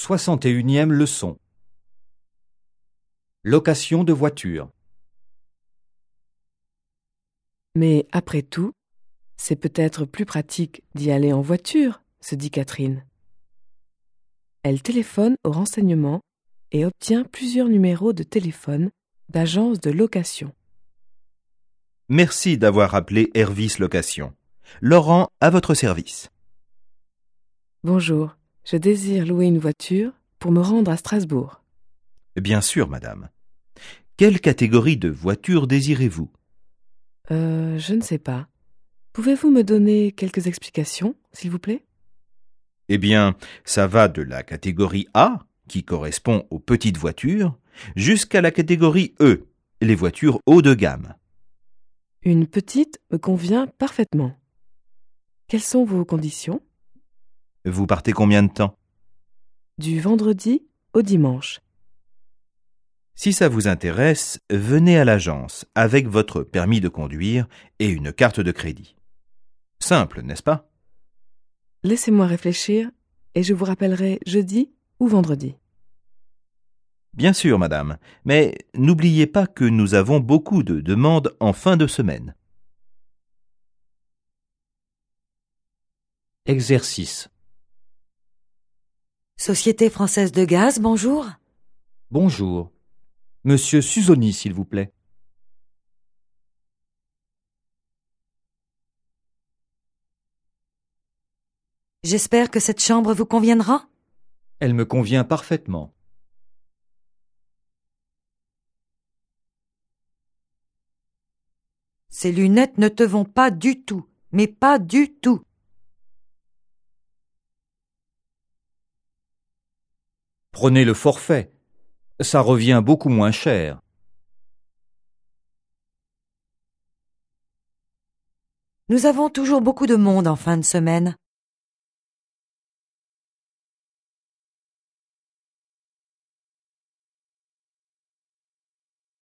61e leçon. Location de voiture. Mais après tout, c'est peut-être plus pratique d'y aller en voiture, se dit Catherine. Elle téléphone au renseignement et obtient plusieurs numéros de téléphone d'agences de location. Merci d'avoir appelé Hervis Location. Laurent, à votre service. Bonjour, je désire louer une voiture pour me rendre à Strasbourg. Bien sûr, madame. Quelle catégorie de voiture désirez-vous? Je ne sais pas. Pouvez-vous me donner quelques explications, s'il vous plaît? Eh bien, ça va de la catégorie A, qui correspond aux petites voitures, jusqu'à la catégorie E, les voitures haut de gamme. Une petite me convient parfaitement. Quelles sont vos conditions? Vous partez combien de temps? Du vendredi au dimanche. Si ça vous intéresse, venez à l'agence avec votre permis de conduire et une carte de crédit. Simple, n'est-ce pas? Laissez-moi réfléchir et je vous rappellerai jeudi ou vendredi. Bien sûr, madame, mais n'oubliez pas que nous avons beaucoup de demandes en fin de semaine. Exercice. Société française de gaz, bonjour. Bonjour. Monsieur Suzoni, s'il vous plaît. J'espère que cette chambre vous conviendra. Elle me convient parfaitement. Ces lunettes ne te vont pas du tout, mais pas du tout. Prenez le forfait. Ça revient beaucoup moins cher. Nous avons toujours beaucoup de monde en fin de semaine.